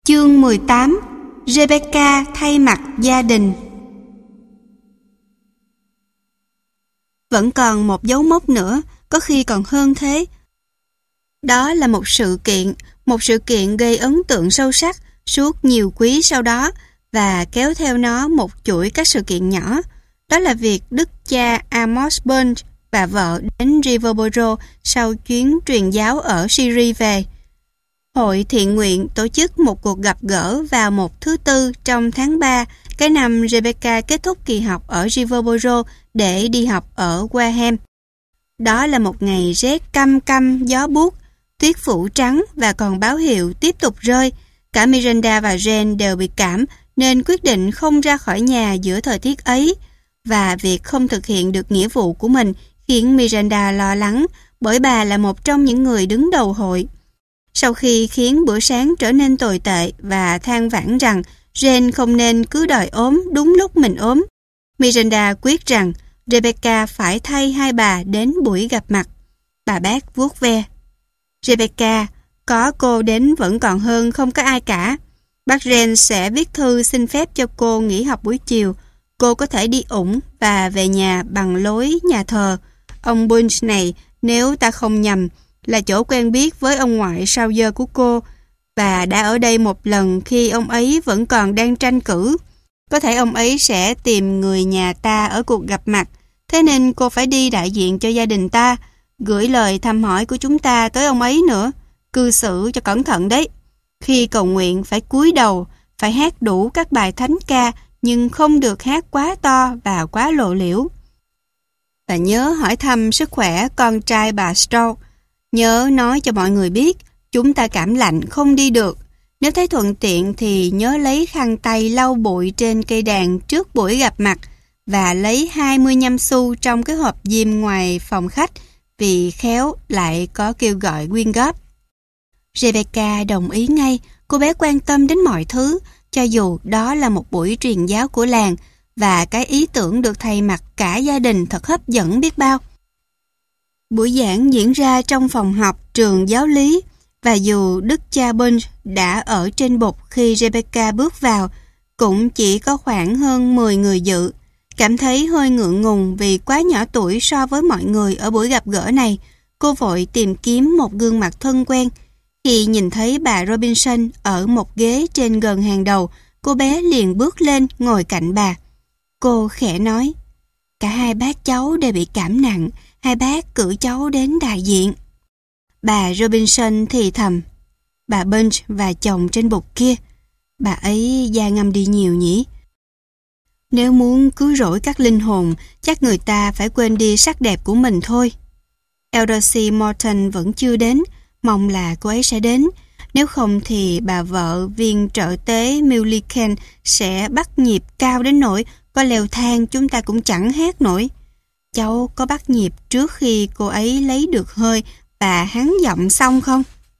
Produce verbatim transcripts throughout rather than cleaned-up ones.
Chương mười tám. Rebecca thay mặt gia đình. Vẫn còn một dấu mốc nữa, có khi còn hơn thế. Đó là một sự kiện, một sự kiện gây ấn tượng sâu sắc suốt nhiều quý sau đó và kéo theo nó một chuỗi các sự kiện nhỏ. Đó là việc đức cha Amos Bunch và vợ đến Riverboro sau chuyến truyền giáo ở Syria về. Hội thiện nguyện tổ chức một cuộc gặp gỡ vào một thứ tư trong tháng ba, cái năm Rebecca kết thúc kỳ học ở Riverboro để đi học ở Wareham. Đó là một ngày rét căm căm gió buốt, tuyết phủ trắng và còn báo hiệu tiếp tục rơi. Cả Miranda và Jane đều bị cảm nên quyết định không ra khỏi nhà giữa thời tiết ấy, và việc không thực hiện được nghĩa vụ của mình khiến Miranda lo lắng, bởi bà là một trong những người đứng đầu hội. Sau khi khiến bữa sáng trở nên tồi tệ và than vãn rằng Jane không nên cứ đòi ốm đúng lúc mình ốm, Miranda quyết rằng Rebecca phải thay hai bà đến buổi gặp mặt. Bà bác vuốt ve. Rebecca, có cô đến vẫn còn hơn không có ai cả. Bác Jane sẽ viết thư xin phép cho cô nghỉ học buổi chiều. Cô có thể đi ủng và về nhà bằng lối nhà thờ. Ông Bunch này, nếu ta không nhầm, là chỗ quen biết với ông ngoại sao dơ của cô và đã ở đây một lần khi ông ấy vẫn còn đang tranh cử. Có thể ông ấy sẽ tìm người nhà ta ở cuộc gặp mặt, thế nên cô phải đi đại diện cho gia đình ta, gửi lời thăm hỏi của chúng ta tới ông ấy nữa. Cư xử cho cẩn thận đấy. Khi cầu nguyện phải cúi đầu, phải hát đủ các bài thánh ca, nhưng không được hát quá to và quá lộ liễu. Và nhớ hỏi thăm sức khỏe con trai bà Stroud. Nhớ nói cho mọi người biết chúng ta cảm lạnh không đi được. Nếu thấy thuận tiện thì nhớ lấy khăn tay lau bụi trên cây đàn trước buổi gặp mặt và lấy hai mươi lăm xu trong cái hộp diêm ngoài phòng khách, vì khéo lại có kêu gọi quyên góp. Rebecca đồng ý ngay. Cô bé quan tâm đến mọi thứ, cho dù đó là một buổi truyền giáo của làng, và cái ý tưởng được thay mặt cả gia đình thật hấp dẫn biết bao. Buổi giảng diễn ra trong phòng học trường giáo lý, và dù đức cha Bunch đã ở trên bục khi Rebecca bước vào, cũng chỉ có khoảng hơn mười người dự. Cảm thấy hơi ngượng ngùng vì quá nhỏ tuổi so với mọi người ở buổi gặp gỡ này, cô vội tìm kiếm một gương mặt thân quen. Khi nhìn thấy bà Robinson ở một ghế trên gần hàng đầu, cô bé liền bước lên ngồi cạnh bà. Cô khẽ nói, cả hai bác cháu đều bị cảm nặng, hai bác cử cháu đến đại diện. Bà Robinson thì thầm, bà Bunch và chồng trên bục kia, bà ấy da ngâm đi nhiều nhỉ? Nếu muốn cứu rỗi các linh hồn, chắc người ta phải quên đi sắc đẹp của mình thôi. Elderslie Morton vẫn chưa đến, mong là cô ấy sẽ đến. Nếu không thì bà vợ viên trợ tế Milliken sẽ bắt nhịp cao đến nỗi có leo thang chúng ta cũng chẳng hát nổi. Cháu có bắt nhịp trước khi cô ấy lấy được hơi và hắn giọng xong không?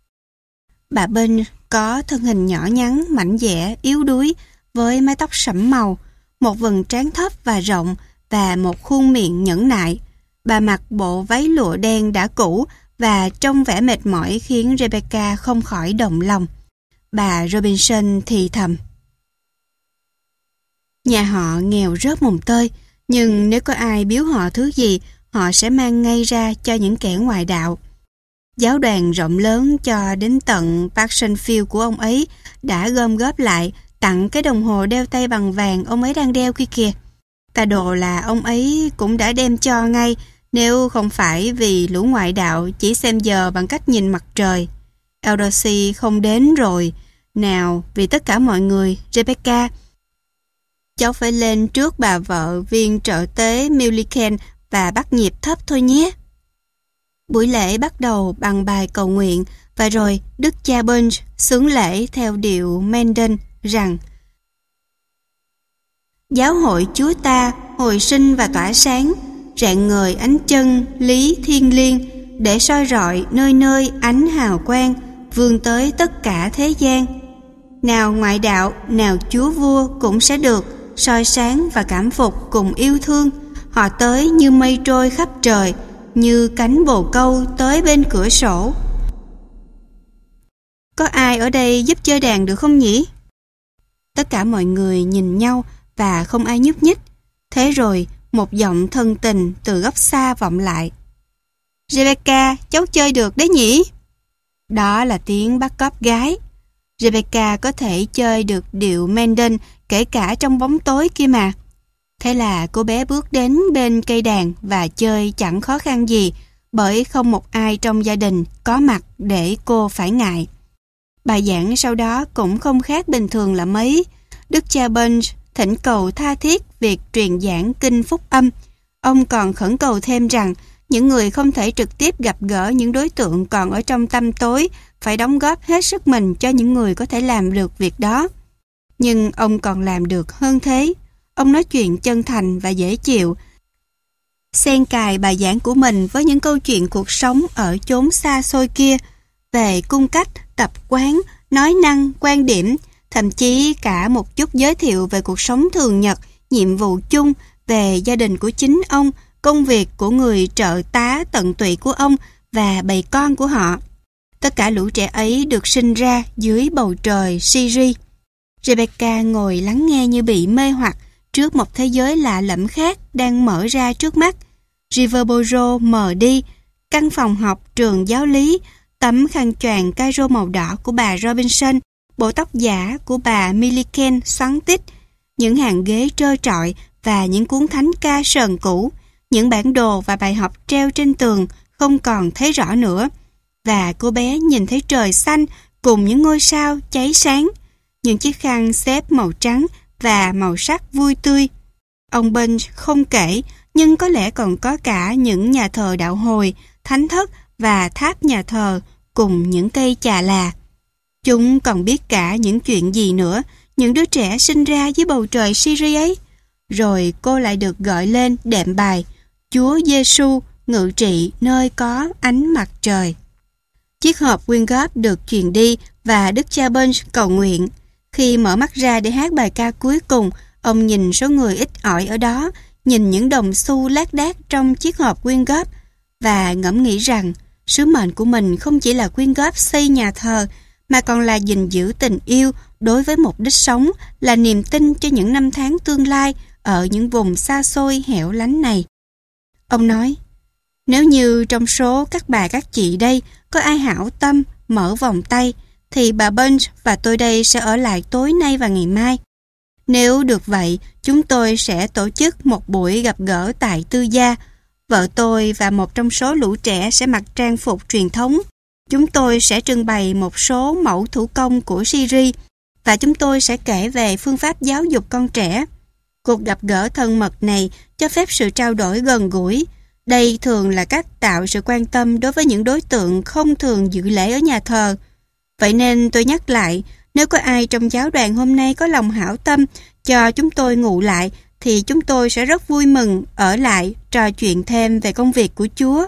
Bà Bunch có thân hình nhỏ nhắn, mảnh dẻ, yếu đuối, với mái tóc sẫm màu, một vầng trán thấp và rộng và một khuôn miệng nhẫn nại. Bà mặc bộ váy lụa đen đã cũ và trông vẻ mệt mỏi khiến Rebecca không khỏi động lòng. Bà Robinson thì thầm. Nhà họ nghèo rớt mồng tơi, nhưng nếu có ai biếu họ thứ gì, họ sẽ mang ngay ra cho những kẻ ngoại đạo. Giáo đoàn rộng lớn cho đến tận Parsonfield của ông ấy đã gom góp lại tặng cái đồng hồ đeo tay bằng vàng ông ấy đang đeo kia kìa. Tà đồ là ông ấy cũng đã đem cho ngay, nếu không phải vì lũ ngoại đạo chỉ xem giờ bằng cách nhìn mặt trời. Elderslie không đến rồi. Nào, vì tất cả mọi người, Rebecca, cháu phải lên trước bà vợ viên trợ tế Milliken và bắt nhịp thấp thôi nhé. Buổi lễ bắt đầu bằng bài cầu nguyện, và rồi đức cha Bunch xướng lễ theo điệu Mendon rằng: Giáo hội Chúa ta hồi sinh và tỏa sáng, rạng ngời ánh chân lý thiêng liêng, để soi rọi nơi nơi ánh hào quang, vươn tới tất cả thế gian. Nào ngoại đạo, nào chúa vua cũng sẽ được soi sáng và cảm phục cùng yêu thương. Họ tới như mây trôi khắp trời, như cánh bồ câu tới bên cửa sổ. có ai ở đây giúp chơi đàn được không nhỉ? Tất cả mọi người nhìn nhau và không ai nhúc nhích. Thế rồi, một giọng thân tình từ góc xa vọng lại. Rebecca, cháu chơi được đấy nhỉ? Đó là tiếng bắt cóc gái. Rebecca có thể chơi được điệu Mendel kể cả trong bóng tối kia mà. Thế là cô bé bước đến bên cây đàn và chơi chẳng khó khăn gì, bởi không một ai trong gia đình có mặt để cô phải ngại. Bài giảng sau đó cũng không khác bình thường là mấy. Đức cha Bunch thỉnh cầu tha thiết việc truyền giảng kinh phúc âm. Ông còn khẩn cầu thêm rằng những người không thể trực tiếp gặp gỡ những đối tượng còn ở trong tăm tối phải đóng góp hết sức mình cho những người có thể làm được việc đó. Nhưng ông còn làm được hơn thế. Ông nói chuyện chân thành và dễ chịu, xen cài bài giảng của mình với những câu chuyện cuộc sống ở chốn xa xôi kia, về cung cách, tập quán, nói năng, quan điểm, thậm chí cả một chút giới thiệu về cuộc sống thường nhật, nhiệm vụ chung, về gia đình của chính ông, công việc của người trợ tá tận tụy của ông và bầy con của họ. Tất cả lũ trẻ ấy được sinh ra dưới bầu trời Syria. Rebecca ngồi lắng nghe như bị mê hoặc trước một thế giới lạ lẫm khác đang mở ra trước mắt. Riverboro mờ đi, căn phòng học trường giáo lý, tấm khăn choàng caro màu đỏ của bà Robinson, bộ tóc giả của bà Milliken xoắn tít, những hàng ghế trơ trọi và những cuốn thánh ca sờn cũ, những bản đồ và bài học treo trên tường không còn thấy rõ nữa. Và cô bé nhìn thấy trời xanh cùng những ngôi sao cháy sáng, những chiếc khăn xếp màu trắng và màu sắc vui tươi. Ông Bunch không kể, nhưng có lẽ còn có cả những nhà thờ đạo hồi, thánh thất và tháp nhà thờ cùng những cây chà là. Chúng còn biết cả những chuyện gì nữa, những đứa trẻ sinh ra dưới bầu trời Syria ấy. Rồi cô lại được gọi lên đệm bài Chúa Giêsu ngự trị nơi có ánh mặt trời. Chiếc hộp quyên góp được truyền đi và Đức cha Bunch cầu nguyện. Khi mở mắt ra để hát bài ca cuối cùng, ông nhìn số người ít ỏi ở đó, nhìn những đồng xu lác đác trong chiếc hộp quyên góp và ngẫm nghĩ rằng sứ mệnh của mình không chỉ là quyên góp xây nhà thờ mà còn là gìn giữ tình yêu đối với mục đích sống, là niềm tin cho những năm tháng tương lai ở những vùng xa xôi hẻo lánh này. Ông nói, nếu như trong số các bà các chị đây có ai hảo tâm mở vòng tay, thì bà Bunch và tôi đây sẽ ở lại tối nay và ngày mai. Nếu được vậy, chúng tôi sẽ tổ chức một buổi gặp gỡ tại tư gia. Vợ tôi và một trong số lũ trẻ sẽ mặc trang phục truyền thống. Chúng tôi sẽ trưng bày một số mẫu thủ công của Syria và chúng tôi sẽ kể về phương pháp giáo dục con trẻ. Cuộc gặp gỡ thân mật này cho phép sự trao đổi gần gũi. Đây thường là cách tạo sự quan tâm đối với những đối tượng không thường dự lễ ở nhà thờ. Vậy nên tôi nhắc lại, nếu có ai trong giáo đoàn hôm nay có lòng hảo tâm cho chúng tôi ngủ lại, thì chúng tôi sẽ rất vui mừng ở lại trò chuyện thêm về công việc của Chúa.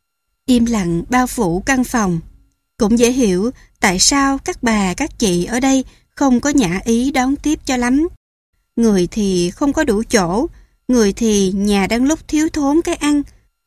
Im lặng bao phủ căn phòng. Cũng dễ hiểu tại sao các bà các chị ở đây không có nhã ý đón tiếp cho lắm. Người thì không có đủ chỗ, người thì nhà đang lúc thiếu thốn cái ăn,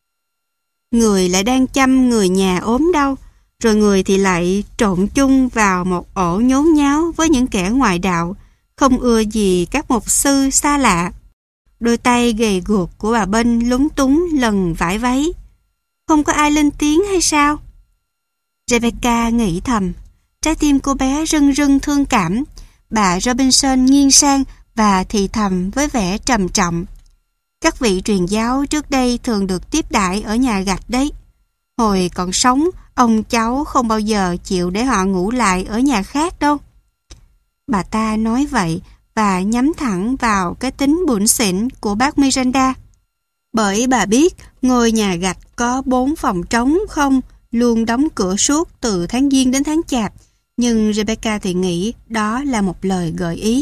người lại đang chăm người nhà ốm đau, rồi người thì lại trộn chung vào một ổ nhốn nháo với những kẻ ngoại đạo, không ưa gì các mục sư xa lạ. Đôi tay gầy guộc của bà Bân lúng túng lần vải váy. Không có ai lên tiếng hay sao? Rebecca nghĩ thầm. Trái tim cô bé rưng rưng thương cảm. Bà Robinson nghiêng sang và thì thầm với vẻ trầm trọng. Các vị truyền giáo trước đây thường được tiếp đãi ở nhà gạch đấy. Hồi còn sống, ông cháu không bao giờ chịu để họ ngủ lại ở nhà khác đâu. Bà ta nói vậy và nhắm thẳng vào cái tính bủn xỉn của bác Miranda. Bởi bà biết ngôi nhà gạch có bốn phòng trống không, luôn đóng cửa suốt từ tháng Giêng đến tháng Chạp, nhưng Rebecca thì nghĩ đó là một lời gợi ý.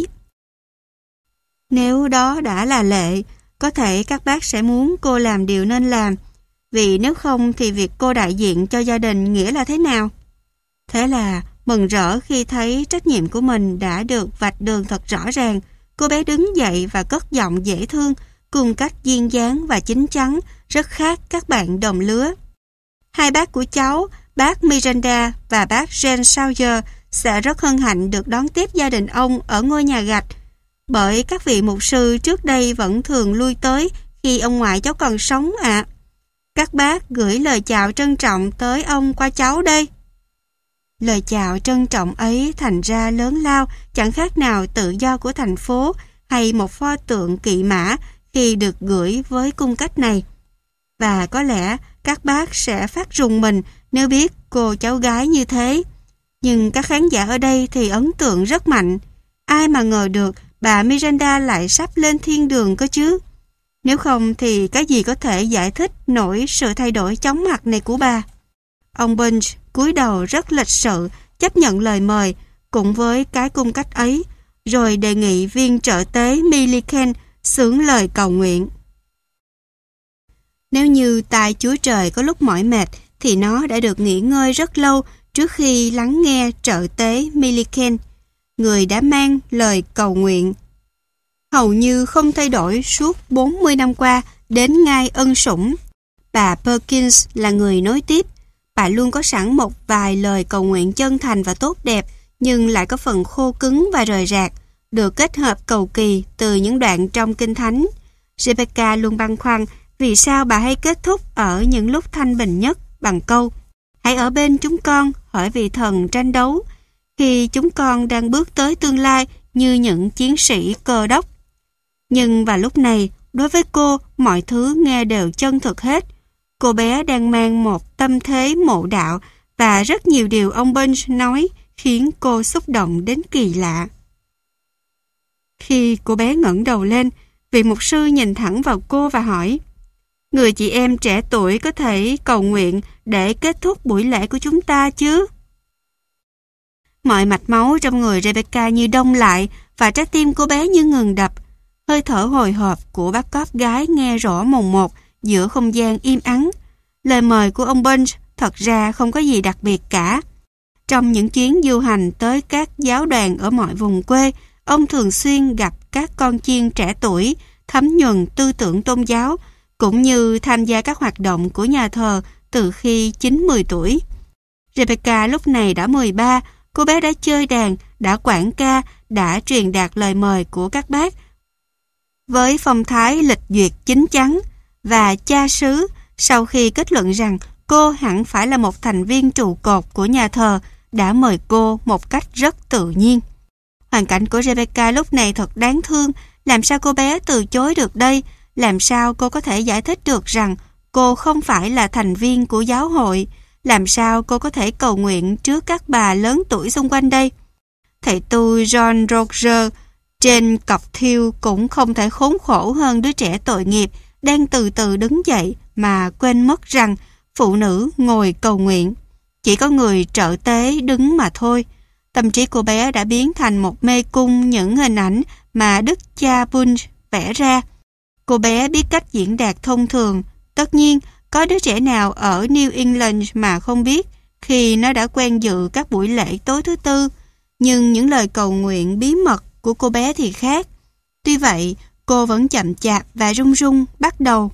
Nếu đó đã là lệ, có thể các bác sẽ muốn cô làm điều nên làm, vì nếu không thì việc cô đại diện cho gia đình nghĩa là thế nào? Thế là mừng rỡ khi thấy trách nhiệm của mình đã được vạch đường thật rõ ràng, cô bé đứng dậy và cất giọng dễ thương, cùng cách duyên dáng và chín chắn, rất khác các bạn đồng lứa. Hai bác của cháu, bác Miranda và bác Jane Sawyer, sẽ rất hân hạnh được đón tiếp gia đình ông ở ngôi nhà gạch, bởi các vị mục sư trước đây vẫn thường lui tới khi ông ngoại cháu còn sống ạ. À. Các bác gửi lời chào trân trọng tới ông qua cháu đây. Lời chào trân trọng ấy thành ra lớn lao, chẳng khác nào tự do của thành phố hay một pho tượng kỵ mã khi được gửi với cung cách này. Và có lẽ các bác sẽ phát rùng mình nếu biết cô cháu gái như thế. Nhưng các khán giả ở đây thì ấn tượng rất mạnh. Ai mà ngờ được bà Miranda lại sắp lên thiên đường cơ chứ. Nếu không thì cái gì có thể giải thích nổi sự thay đổi chóng mặt này của bà. Ông Bunch cúi đầu rất lịch sự chấp nhận lời mời cùng với cái cung cách ấy, rồi đề nghị viên trợ tế Milliken xướng lời cầu nguyện. Nếu như tai Chúa Trời có lúc mỏi mệt thì nó đã được nghỉ ngơi rất lâu trước khi lắng nghe trợ tế Milliken, người đã mang lời cầu nguyện hầu như không thay đổi suốt bốn mươi năm qua đến ngai ân sủng. Bà Perkins là người nối tiếp. Bà luôn có sẵn một vài lời cầu nguyện chân thành và tốt đẹp, nhưng lại có phần khô cứng và rời rạc, được kết hợp cầu kỳ từ những đoạn trong Kinh Thánh. Rebecca luôn băn khoăn vì sao bà hay kết thúc ở những lúc thanh bình nhất bằng câu: hãy ở bên chúng con, hỏi vị thần tranh đấu, khi chúng con đang bước tới tương lai như những chiến sĩ cơ đốc. Nhưng vào lúc này, đối với cô, mọi thứ nghe đều chân thực hết. Cô bé đang mang một tâm thế mộ đạo và rất nhiều điều ông Bunch nói khiến cô xúc động đến kỳ lạ. Khi cô bé ngẩng đầu lên, vị mục sư nhìn thẳng vào cô và hỏi: người chị em trẻ tuổi có thể cầu nguyện để kết thúc buổi lễ của chúng ta chứ? Mọi mạch máu trong người Rebecca như đông lại và trái tim cô bé như ngừng đập. Hơi thở hồi hộp của bác cóp gái nghe rõ mồn một giữa không gian im ắng. Lời mời của ông Bunch thật ra không có gì đặc biệt cả. Trong những chuyến du hành tới các giáo đoàn ở mọi vùng quê, ông thường xuyên gặp các con chiên trẻ tuổi, thấm nhuần tư tưởng tôn giáo, cũng như tham gia các hoạt động của nhà thờ từ khi chín mười tuổi. Rebecca lúc này đã mười ba, cô bé đã chơi đàn, đã quản ca, đã truyền đạt lời mời của các bác với phong thái lịch duyệt chín chắn, và cha xứ sau khi kết luận rằng cô hẳn phải là một thành viên trụ cột của nhà thờ đã mời cô một cách rất tự nhiên. Hoàn cảnh của Rebecca lúc này thật đáng thương. Làm sao cô bé từ chối được đây? Làm sao cô có thể giải thích được rằng cô không phải là thành viên của giáo hội? Làm sao cô có thể cầu nguyện trước các bà lớn tuổi xung quanh đây? Thầy tu John Roger trên cọc thiêu cũng không thể khốn khổ hơn đứa trẻ tội nghiệp đang từ từ đứng dậy mà quên mất rằng phụ nữ ngồi cầu nguyện. Chỉ có người trợ tế đứng mà thôi. Tâm trí cô bé đã biến thành một mê cung những hình ảnh mà đức cha Bunch vẽ ra. Cô bé biết cách diễn đạt thông thường. Tất nhiên, có đứa trẻ nào ở New England mà không biết khi nó đã quen dự các buổi lễ tối thứ tư. Nhưng những lời cầu nguyện bí mật của cô bé thì khác. Tuy vậy, cô vẫn chậm chạp và run run bắt đầu.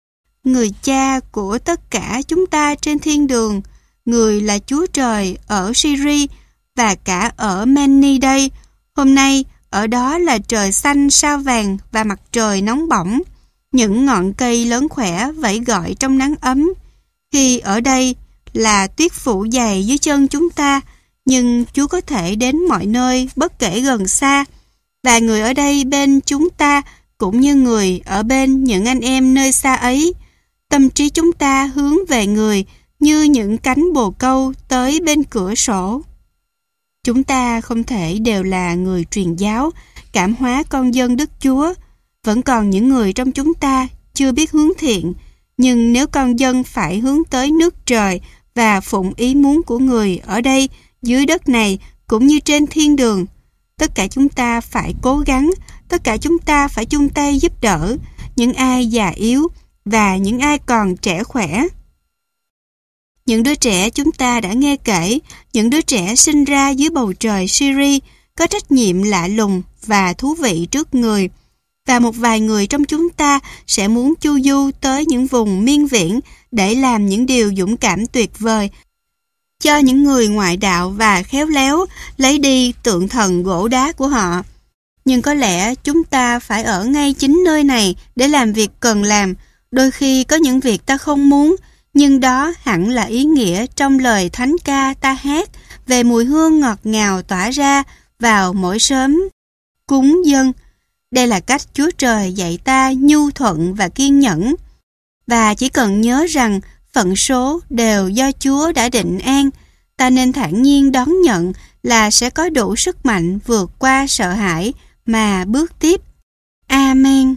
Người cha của tất cả chúng ta trên thiên đường, người là Chúa Trời ở Syria và cả ở Manny đây. Hôm nay, ở đó là trời xanh sao vàng và mặt trời nóng bỏng. Những ngọn cây lớn khỏe vẫy gọi trong nắng ấm. Khi ở đây là tuyết phủ dày dưới chân chúng ta, nhưng Chúa có thể đến mọi nơi bất kể gần xa. Và người ở đây bên chúng ta cũng như người ở bên những anh em nơi xa ấy. Tâm trí chúng ta hướng về người như những cánh bồ câu tới bên cửa sổ. Chúng ta không thể đều là người truyền giáo, cảm hóa con dân Đức Chúa. Vẫn còn những người trong chúng ta chưa biết hướng thiện. Nhưng nếu con dân phải hướng tới nước trời và phụng ý muốn của người ở đây, dưới đất này, cũng như trên thiên đường, tất cả chúng ta phải cố gắng, tất cả chúng ta phải chung tay giúp đỡ những ai già yếu và những ai còn trẻ khỏe. Những đứa trẻ chúng ta đã nghe kể, những đứa trẻ sinh ra dưới bầu trời Syria có trách nhiệm lạ lùng và thú vị trước người. Và một vài người trong chúng ta sẽ muốn chu du tới những vùng miên viễn để làm những điều dũng cảm tuyệt vời cho những người ngoại đạo và khéo léo lấy đi tượng thần gỗ đá của họ. Nhưng có lẽ chúng ta phải ở ngay chính nơi này để làm việc cần làm. Đôi khi có những việc ta không muốn, nhưng đó hẳn là ý nghĩa trong lời thánh ca ta hát về mùi hương ngọt ngào tỏa ra vào mỗi sớm cúng dâng. Đây là cách Chúa Trời dạy ta nhu thuận và kiên nhẫn. Và chỉ cần nhớ rằng phận số đều do Chúa đã định an, ta nên thản nhiên đón nhận là sẽ có đủ sức mạnh vượt qua sợ hãi mà bước tiếp. Amen.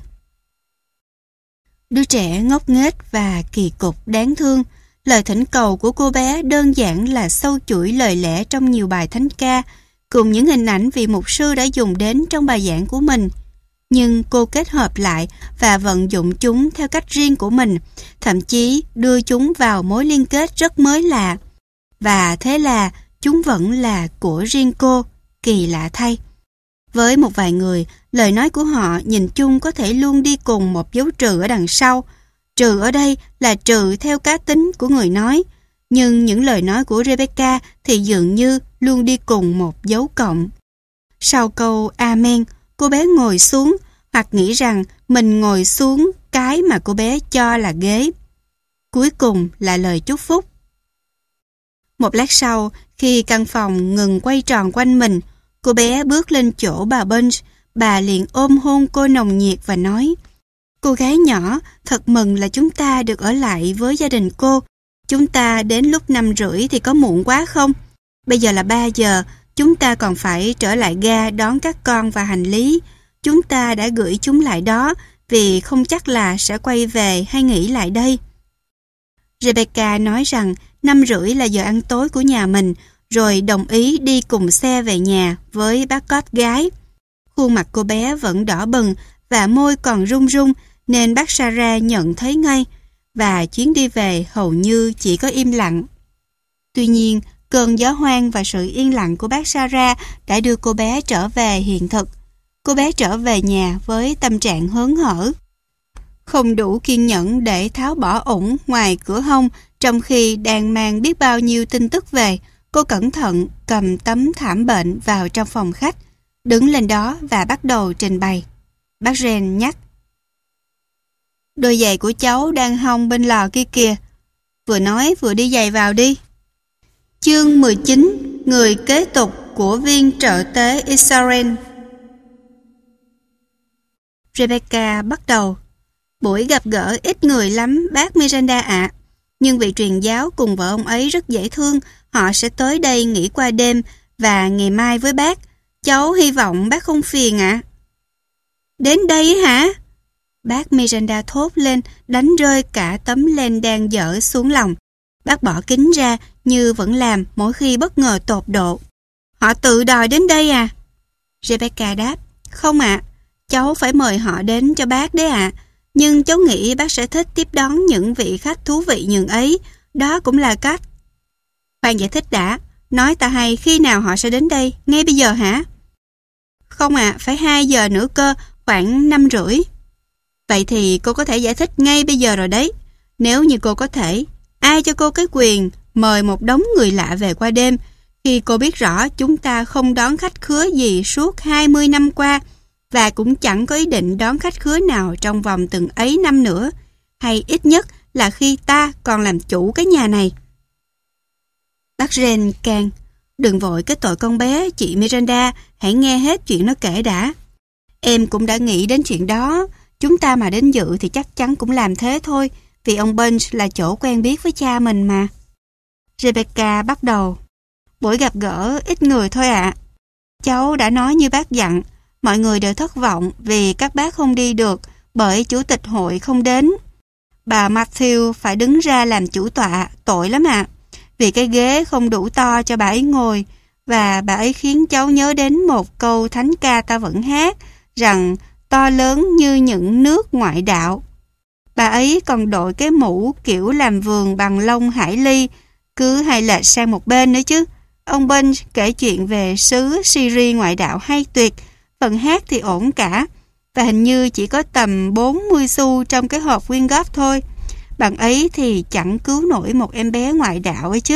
Đứa trẻ ngốc nghếch và kỳ cục đáng thương. Lời thỉnh cầu của cô bé đơn giản là sâu chuỗi lời lẽ trong nhiều bài thánh ca, cùng những hình ảnh vị mục sư đã dùng đến trong bài giảng của mình. Nhưng cô kết hợp lại và vận dụng chúng theo cách riêng của mình, thậm chí đưa chúng vào mối liên kết rất mới lạ. Và thế là chúng vẫn là của riêng cô, kỳ lạ thay. Với một vài người, lời nói của họ nhìn chung có thể luôn đi cùng một dấu trừ ở đằng sau. Trừ ở đây là trừ theo cá tính của người nói, nhưng những lời nói của Rebecca thì dường như luôn đi cùng một dấu cộng. Sau câu Amen, cô bé ngồi xuống hoặc nghĩ rằng mình ngồi xuống cái mà cô bé cho là ghế. Cuối cùng là lời chúc phúc. Một lát sau, khi căn phòng ngừng quay tròn quanh mình, cô bé bước lên chỗ bà Bunch. Bà liền ôm hôn cô nồng nhiệt và nói: "Cô gái nhỏ, thật mừng là chúng ta được ở lại với gia đình cô. Chúng ta đến lúc năm rưỡi thì có muộn quá không? Bây giờ là ba giờ, chúng ta còn phải trở lại ga đón các con và hành lý. Chúng ta đã gửi chúng lại đó vì không chắc là sẽ quay về hay nghỉ lại đây." Rebecca nói rằng năm rưỡi là giờ ăn tối của nhà mình, rồi đồng ý đi cùng xe về nhà với bác cóp gái. Khuôn mặt cô bé vẫn đỏ bừng và môi còn run run nên bác Sarah nhận thấy ngay, và chuyến đi về hầu như chỉ có im lặng. Tuy nhiên, cơn gió hoang và sự yên lặng của bác Sarah đã đưa cô bé trở về hiện thực. Cô bé trở về nhà với tâm trạng hớn hở. Không đủ kiên nhẫn để tháo bỏ ủng ngoài cửa hông trong khi đang mang biết bao nhiêu tin tức về, cô cẩn thận cầm tấm thảm bệnh vào trong phòng khách, đứng lên đó và bắt đầu trình bày. Bác Ren nhắc: "Đôi giày của cháu đang hong bên lò kia kìa." Vừa nói vừa đi giày vào đi. Chương mười chín. Người kế tục của viên trợ tế Israel. Rebecca bắt đầu: "Buổi gặp gỡ ít người lắm bác Miranda ạ. À. Nhưng vị truyền giáo cùng vợ ông ấy rất dễ thương. Họ sẽ tới đây nghỉ qua đêm và ngày mai với bác. Cháu hy vọng bác không phiền ạ." À. "Đến đây hả?" Bác Miranda thốt lên, đánh rơi cả tấm len đang dở xuống lòng. Bác bỏ kính ra như vẫn làm mỗi khi bất ngờ tột độ. "Họ tự đòi đến đây à?" Rebecca đáp: "Không ạ, à, cháu phải mời họ đến cho bác đấy ạ. À. Nhưng cháu nghĩ bác sẽ thích tiếp đón những vị khách thú vị nhường ấy. Đó cũng là cách." "Khoan giải thích đã, nói ta hay khi nào họ sẽ đến đây, ngay bây giờ hả?" "Không ạ, à, phải hai giờ nữa cơ, khoảng năm rưỡi." "Vậy thì cô có thể giải thích ngay bây giờ rồi đấy. Nếu như cô có thể, ai cho cô cái quyền mời một đống người lạ về qua đêm khi cô biết rõ chúng ta không đón khách khứa gì suốt hai mươi năm qua và cũng chẳng có ý định đón khách khứa nào trong vòng từng ấy năm nữa, hay ít nhất là khi ta còn làm chủ cái nhà này?" Bác Ren can: "Đừng vội kết tội con bé, chị Miranda, hãy nghe hết chuyện nó kể đã." "Em cũng đã nghĩ đến chuyện đó. Chúng ta mà đến dự thì chắc chắn cũng làm thế thôi, vì ông Bunch là chỗ quen biết với cha mình mà." Rebecca bắt đầu: "Buổi gặp gỡ ít người thôi ạ. À. Cháu đã nói như bác dặn, mọi người đều thất vọng vì các bác không đi được bởi chủ tịch hội không đến. Bà Matthew phải đứng ra làm chủ tọa, tội lắm ạ. À. Vì cái ghế không đủ to cho bà ấy ngồi, và bà ấy khiến cháu nhớ đến một câu thánh ca ta vẫn hát rằng to lớn như những nước ngoại đạo. Bà ấy còn đội cái mũ kiểu làm vườn bằng lông hải ly, cứ hay lệch sang một bên nữa chứ. Ông Bunch kể chuyện về xứ Syria ngoại đạo hay tuyệt, phần hát thì ổn cả, và hình như chỉ có tầm bốn mươi xu trong cái hộp quyên góp thôi. Bạn ấy thì chẳng cứu nổi một em bé ngoại đạo ấy chứ,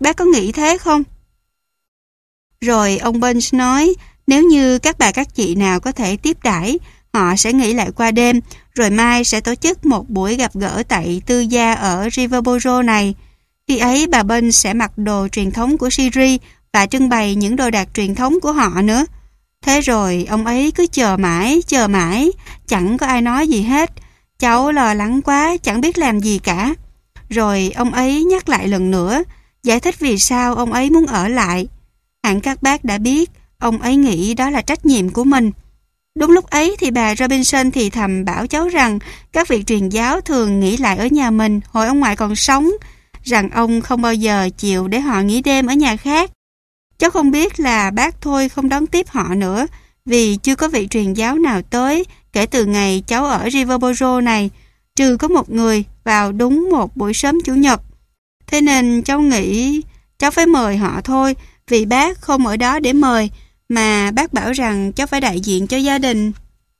Bác có nghĩ thế không? Rồi ông Bunch nói, nếu như các bà các chị nào có thể tiếp đãi, họ sẽ nghỉ lại qua đêm, rồi mai sẽ tổ chức một buổi gặp gỡ tại tư gia ở Riverboro này. Khi ấy bà Bunch sẽ mặc đồ truyền thống của Syria và trưng bày những đồ đạc truyền thống của họ nữa. Thế rồi ông ấy cứ chờ mãi, chờ mãi, chẳng có ai nói gì hết. Cháu lo lắng quá, chẳng biết làm gì cả. Rồi ông ấy nhắc lại lần nữa, giải thích vì sao ông ấy muốn ở lại. Hẳn các bác đã biết, ông ấy nghĩ đó là trách nhiệm của mình. Đúng lúc ấy thì bà Robinson thì thầm bảo cháu rằng các vị truyền giáo thường nghỉ lại ở nhà mình hồi ông ngoại còn sống, rằng ông không bao giờ chịu để họ nghỉ đêm ở nhà khác. Cháu không biết là bác thôi không đón tiếp họ nữa, vì chưa có vị truyền giáo nào tới kể từ ngày cháu ở Riverboro này, trừ có một người vào đúng một buổi sớm Chủ nhật. Thế nên cháu nghĩ cháu phải mời họ thôi, vì bác không ở đó để mời, mà bác bảo rằng cháu phải đại diện cho gia đình.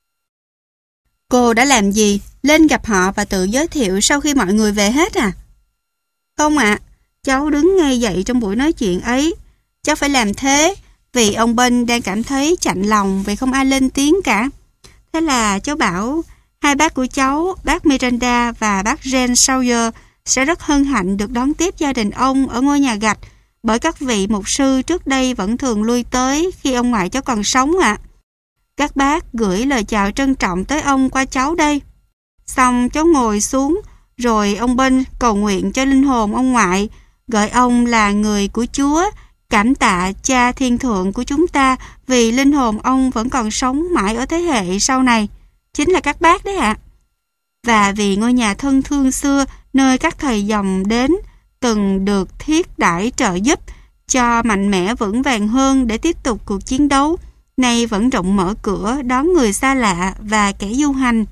Cô đã làm gì? Lên gặp họ và tự giới thiệu sau khi mọi người về hết à? Không ạ, à, cháu đứng ngay dậy trong buổi nói chuyện ấy. Cháu phải làm thế vì ông Ben đang cảm thấy chạnh lòng vì không ai lên tiếng cả. Thế là cháu bảo hai bác của cháu, bác Miranda và bác Jane Sawyer sẽ rất hân hạnh được đón tiếp gia đình ông ở ngôi nhà gạch, bởi các vị mục sư trước đây vẫn thường lui tới khi ông ngoại cháu còn sống ạ. À. Các bác gửi lời chào trân trọng tới ông qua cháu đây. Xong cháu ngồi xuống, rồi ông Ben cầu nguyện cho linh hồn ông ngoại, gọi ông là người của Chúa, cảm tạ Cha Thiên Thượng của chúng ta vì linh hồn ông vẫn còn sống mãi ở thế hệ sau này. Chính là các bác đấy ạ. À. Và vì ngôi nhà thân thương xưa nơi các thầy dòng đến từng được thiết đãi trợ giúp cho mạnh mẽ vững vàng hơn để tiếp tục cuộc chiến đấu, nay vẫn rộng mở cửa đón người xa lạ và kẻ du hành.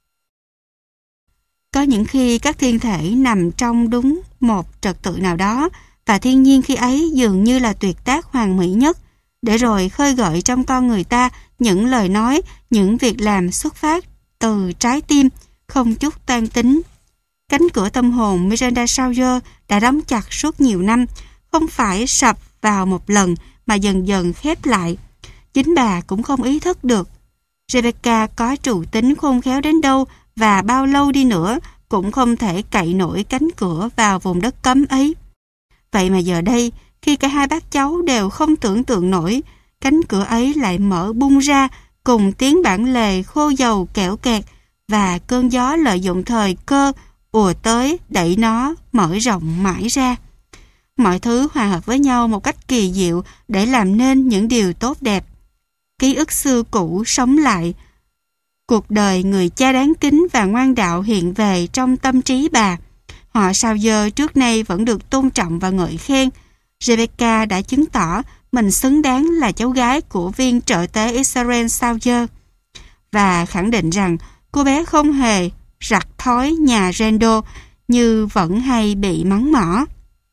Có những khi các thiên thể nằm trong đúng một trật tự nào đó, và thiên nhiên khi ấy dường như là tuyệt tác hoàn mỹ nhất, để rồi khơi gợi trong con người ta những lời nói, những việc làm xuất phát từ trái tim, không chút toan tính. Cánh cửa tâm hồn Miranda Sawyer đã đóng chặt suốt nhiều năm, không phải sập vào một lần mà dần dần khép lại. Chính bà cũng không ý thức được. Rebecca có trù tính khôn khéo đến đâu và bao lâu đi nữa cũng không thể cậy nổi cánh cửa vào vùng đất cấm ấy. Vậy mà giờ đây, khi cả hai bác cháu đều không tưởng tượng nổi, cánh cửa ấy lại mở bung ra cùng tiếng bản lề khô dầu kẽo kẹt, và cơn gió lợi dụng thời cơ ùa tới đẩy nó mở rộng mãi ra. Mọi thứ hòa hợp với nhau một cách kỳ diệu để làm nên những điều tốt đẹp. Ký ức xưa cũ sống lại. Cuộc đời người cha đáng kính và ngoan đạo hiện về trong tâm trí bà. Họ Sawyer trước nay vẫn được tôn trọng và ngợi khen. Rebecca đã chứng tỏ mình xứng đáng là cháu gái của viên trợ tế Israel Sawyer, và khẳng định rằng cô bé không hề rặt thói nhà Randall như vẫn hay bị mắng mỏ.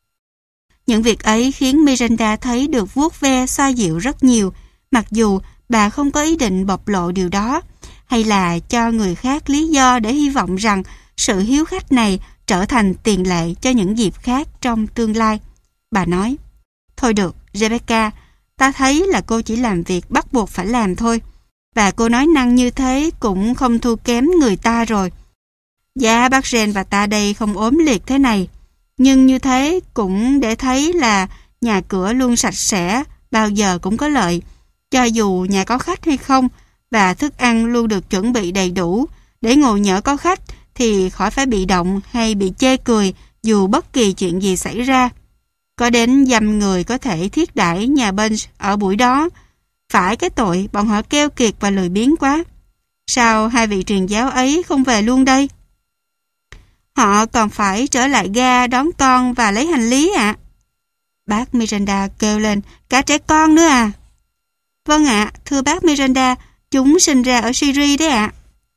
Những việc ấy khiến Miranda thấy được vuốt ve xoa dịu rất nhiều, mặc dù bà không có ý định bộc lộ điều đó, hay là cho người khác lý do để hy vọng rằng sự hiếu khách này trở thành tiền lệ cho những dịp khác trong tương lai. Bà nói, thôi được, Rebecca, ta thấy là cô chỉ làm việc bắt buộc phải làm thôi, và cô nói năng như thế cũng không thua kém người ta rồi. Dạ, bác Ren và ta đây không ốm liệt thế này, nhưng như thế cũng để thấy là nhà cửa luôn sạch sẽ, bao giờ cũng có lợi, cho dù nhà có khách hay không, và thức ăn luôn được chuẩn bị đầy đủ, để ngồi nhỡ có khách thì khỏi phải bị động hay bị chê cười dù bất kỳ chuyện gì xảy ra. Có đến dăm người có thể thiết đãi nhà Bunch ở buổi đó. Phải cái tội bọn họ keo kiệt và lười biếng quá. Sao hai vị truyền giáo ấy không về luôn đây? Họ còn phải trở lại ga đón con và lấy hành lý ạ. À? Bác Miranda kêu lên, cả trẻ con nữa à? Vâng ạ, à, thưa bác Miranda, chúng sinh ra ở Syria đấy ạ. À.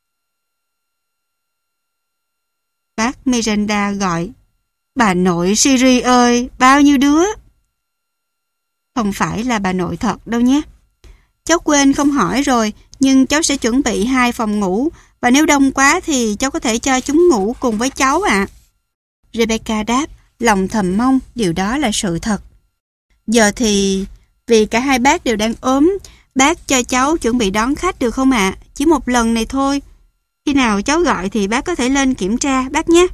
Bác Miranda gọi, bà nội Syria ơi, bao nhiêu đứa? Không phải là bà nội thật đâu nhé. Cháu quên không hỏi rồi, nhưng cháu sẽ chuẩn bị hai phòng ngủ, và nếu đông quá thì cháu có thể cho chúng ngủ cùng với cháu ạ. À. Rebecca đáp, lòng thầm mong điều đó là sự thật. Giờ thì vì cả hai bác đều đang ốm, bác cho cháu chuẩn bị đón khách được không ạ? À? Chỉ một lần này thôi. Khi nào cháu gọi thì bác có thể lên kiểm tra bác nhé.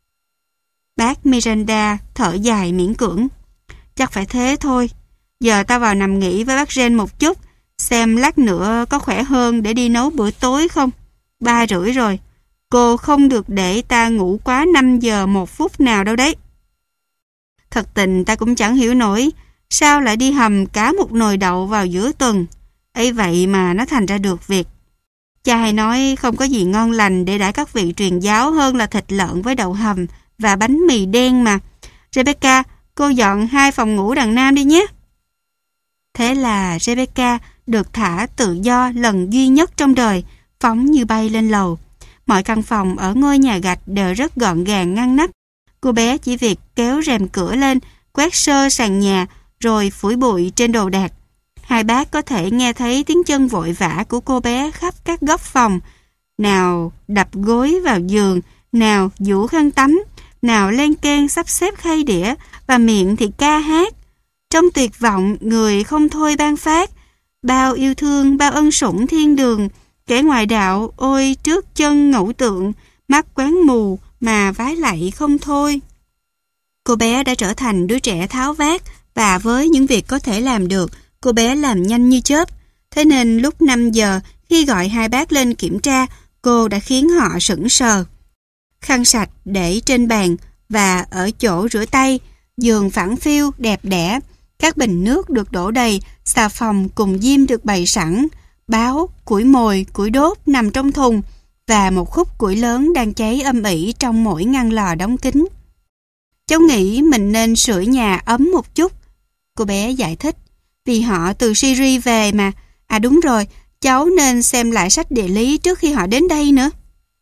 Bác Miranda thở dài miễn cưỡng. Chắc phải thế thôi. Giờ ta vào nằm nghỉ với bác Jane một chút, xem lát nữa có khỏe hơn để đi nấu bữa tối không. Ba rưỡi rồi. Cô không được để ta ngủ quá năm giờ một phút nào đâu đấy. Thật tình ta cũng chẳng hiểu nổi sao lại đi hầm cá một nồi đậu vào giữa tuần. Ấy vậy mà nó thành ra được việc. Cha hay nói không có gì ngon lành để đãi các vị truyền giáo hơn là thịt lợn với đậu hầm và bánh mì đen mà. Rebecca, cô dọn hai phòng ngủ đằng nam đi nhé. Thế là Rebecca được thả tự do lần duy nhất trong đời, phóng như bay lên lầu. Mọi căn phòng ở ngôi nhà gạch đều rất gọn gàng ngăn nắp. Cô bé chỉ việc kéo rèm cửa lên, quét sơ sàn nhà, rồi phủi bụi trên đồ đạc. Hai bác có thể nghe thấy tiếng chân vội vã của cô bé khắp các góc phòng. Nào đập gối vào giường, nào giũ khăn tắm, nào len keng sắp xếp khay đĩa, và miệng thì ca hát. Trong tuyệt vọng, người không thôi ban phát. Bao yêu thương, bao ân sủng thiên đường, kẻ ngoại đạo ôi trước chân ngẫu tượng, mắt quán mù mà vái lạy không thôi. Cô bé đã trở thành đứa trẻ tháo vát, và với những việc có thể làm được, cô bé làm nhanh như chớp. Thế nên lúc năm giờ, khi gọi hai bác lên kiểm tra, cô đã khiến họ sững sờ. Khăn sạch để trên bàn và ở chỗ rửa tay, giường phẳng phiu đẹp đẽ, các bình nước được đổ đầy, xà phòng cùng diêm được bày sẵn, báo, củi mồi, củi đốt nằm trong thùng, và một khúc củi lớn đang cháy âm ỉ trong mỗi ngăn lò đóng kín. Cháu nghĩ mình nên sưởi nhà ấm một chút, cô bé giải thích, vì họ từ Syria về mà. À đúng rồi, cháu nên xem lại sách địa lý trước khi họ đến đây nữa.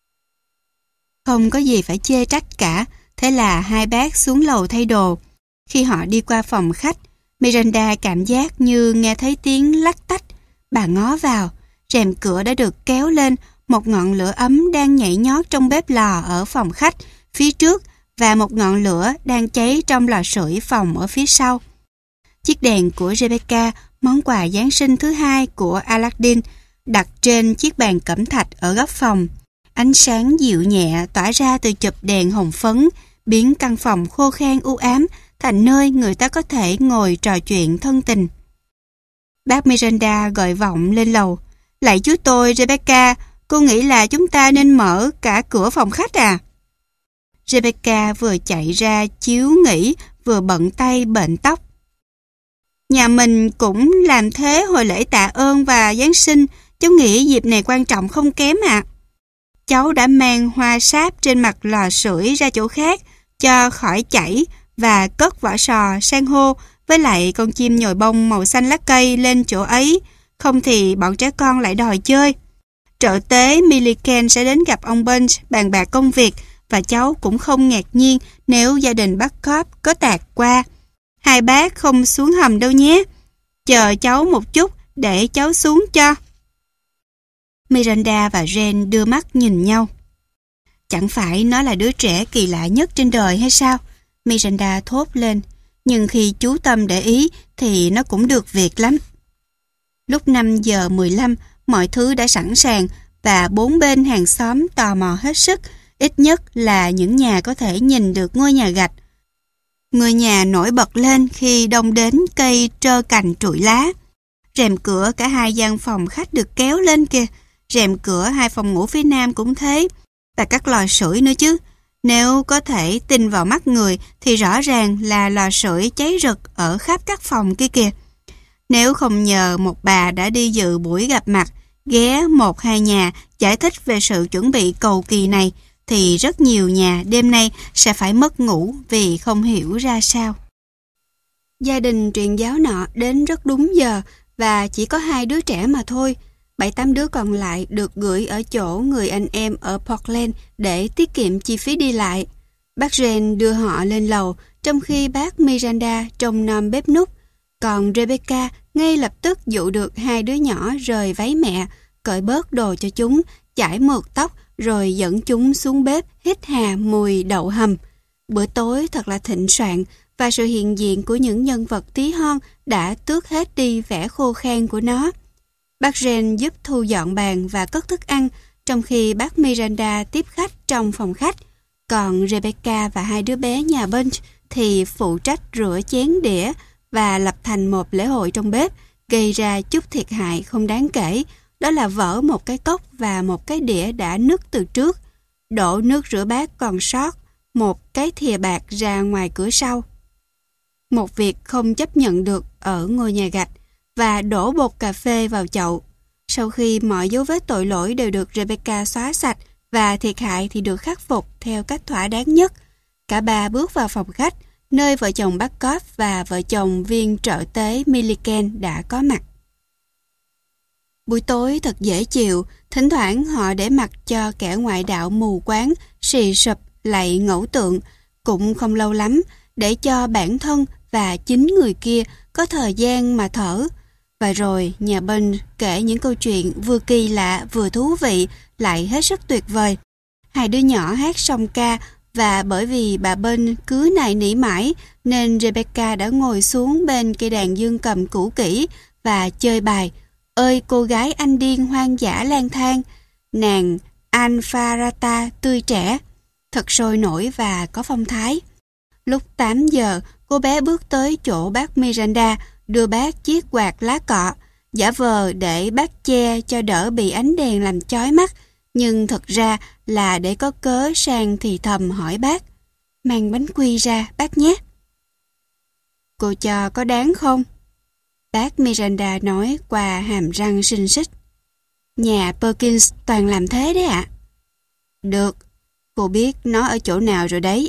Không có gì phải chê trách cả, thế là hai bác xuống lầu thay đồ. Khi họ đi qua phòng khách, Miranda cảm giác như nghe thấy tiếng lách tách. Bà ngó vào, rèm cửa đã được kéo lên, một ngọn lửa ấm đang nhảy nhót trong bếp lò ở phòng khách phía trước và một ngọn lửa đang cháy trong lò sưởi phòng ở phía sau. Chiếc đèn của Rebecca, món quà Giáng sinh thứ hai của Aladdin, đặt trên chiếc bàn cẩm thạch ở góc phòng. Ánh sáng dịu nhẹ tỏa ra từ chùm đèn hồng phấn, biến căn phòng khô khan u ám thành nơi người ta có thể ngồi trò chuyện thân tình. Bác Miranda gọi vọng lên lầu. Lạy chú tôi, Rebecca, cô nghĩ là chúng ta nên mở cả cửa phòng khách à? Rebecca vừa chạy ra chiếu nghỉ, vừa bận tay bệnh tóc. Nhà mình cũng làm thế hồi lễ tạ ơn và Giáng sinh, cháu nghĩ dịp này quan trọng không kém ạ. À. Cháu đã mang hoa sáp trên mặt lò sưởi ra chỗ khác cho khỏi chảy và cất vỏ sò, san hô với lại con chim nhồi bông màu xanh lá cây lên chỗ ấy, không thì bọn trẻ con lại đòi chơi. Trợ tế Milliken sẽ đến gặp ông Bunch bàn bạc công việc, và cháu cũng không ngạc nhiên nếu gia đình bác Cobb có tạt qua. Hai bác không xuống hầm đâu nhé. Chờ cháu một chút để cháu xuống cho. Miranda và Jane đưa mắt nhìn nhau. Chẳng phải nó là đứa trẻ kỳ lạ nhất trên đời hay sao? Miranda thốt lên. Nhưng khi chú tâm để ý thì nó cũng được việc lắm. Lúc năm giờ mười lăm, mọi thứ đã sẵn sàng và bốn bên hàng xóm tò mò hết sức, ít nhất là những nhà có thể nhìn được ngôi nhà gạch. Ngôi nhà nổi bật lên khi đông đến cây trơ cành trụi lá. Rèm cửa cả hai gian phòng khách được kéo lên kìa. Rèm cửa hai phòng ngủ phía nam cũng thế. Và các lò sưởi nữa chứ. Nếu có thể tin vào mắt người thì rõ ràng là lò sưởi cháy rực ở khắp các phòng kia kìa. Nếu không nhờ một bà đã đi dự buổi gặp mặt, ghé một hai nhà giải thích về sự chuẩn bị cầu kỳ này, thì rất nhiều nhà đêm nay sẽ phải mất ngủ vì không hiểu ra sao. Gia đình truyền giáo nọ đến rất đúng giờ và chỉ có hai đứa trẻ mà thôi. Bảy tám đứa còn lại được gửi ở chỗ người anh em ở Portland để tiết kiệm chi phí đi lại. Bác Jane đưa họ lên lầu, trong khi bác Miranda trông nom bếp núc. Còn Rebecca ngay lập tức dụ được hai đứa nhỏ rời váy mẹ, cởi bớt đồ cho chúng, chải mượt tóc, rồi dẫn chúng xuống bếp hít hà mùi đậu hầm. Bữa tối thật là thịnh soạn và sự hiện diện của những nhân vật tí hon đã tước hết đi vẻ khô khan của nó. Bác Jen giúp thu dọn bàn và cất thức ăn, trong khi bác Miranda tiếp khách trong phòng khách. Còn Rebecca và hai đứa bé nhà Bunch thì phụ trách rửa chén đĩa và lập thành một lễ hội trong bếp, gây ra chút thiệt hại không đáng kể. Đó là vỡ một cái cốc và một cái đĩa đã nứt từ trước. Đổ nước rửa bát còn sót một cái thìa bạc ra ngoài cửa sau. Một việc không chấp nhận được ở ngôi nhà gạch, và đổ bột cà phê vào chậu. Sau khi mọi dấu vết tội lỗi đều được Rebecca xóa sạch và thiệt hại thì được khắc phục theo cách thỏa đáng nhất, cả ba bước vào phòng khách, nơi vợ chồng Barkov và vợ chồng viên trợ tế Milliken đã có mặt. Buổi tối thật dễ chịu, thỉnh thoảng họ để mặc cho kẻ ngoại đạo mù quáng, xì sụp, lạy ngẫu tượng, cũng không lâu lắm, để cho bản thân và chính người kia có thời gian mà thở. Và rồi nhà Bunch kể những câu chuyện vừa kỳ lạ vừa thú vị, lại hết sức tuyệt vời. Hai đứa nhỏ hát song ca, và bởi vì bà Bunch cứ nài nỉ mãi nên Rebecca đã ngồi xuống bên cây đàn dương cầm cũ kỹ và chơi bài Ơi cô gái anh điên hoang dã lang thang, nàng Alpharata tươi trẻ, thật sôi nổi và có phong thái. Lúc tám giờ, cô bé bước tới chỗ bác Miranda, đưa bác chiếc quạt lá cọ, giả vờ để bác che cho đỡ bị ánh đèn làm chói mắt, nhưng thật ra là để có cớ sang thì thầm hỏi bác: "Mang bánh quy ra bác nhé." "Cô cho có đáng không?" Bác Miranda nói qua hàm răng xinh xích. "Nhà Perkins toàn làm thế đấy ạ." "Được, cô biết nó ở chỗ nào rồi đấy."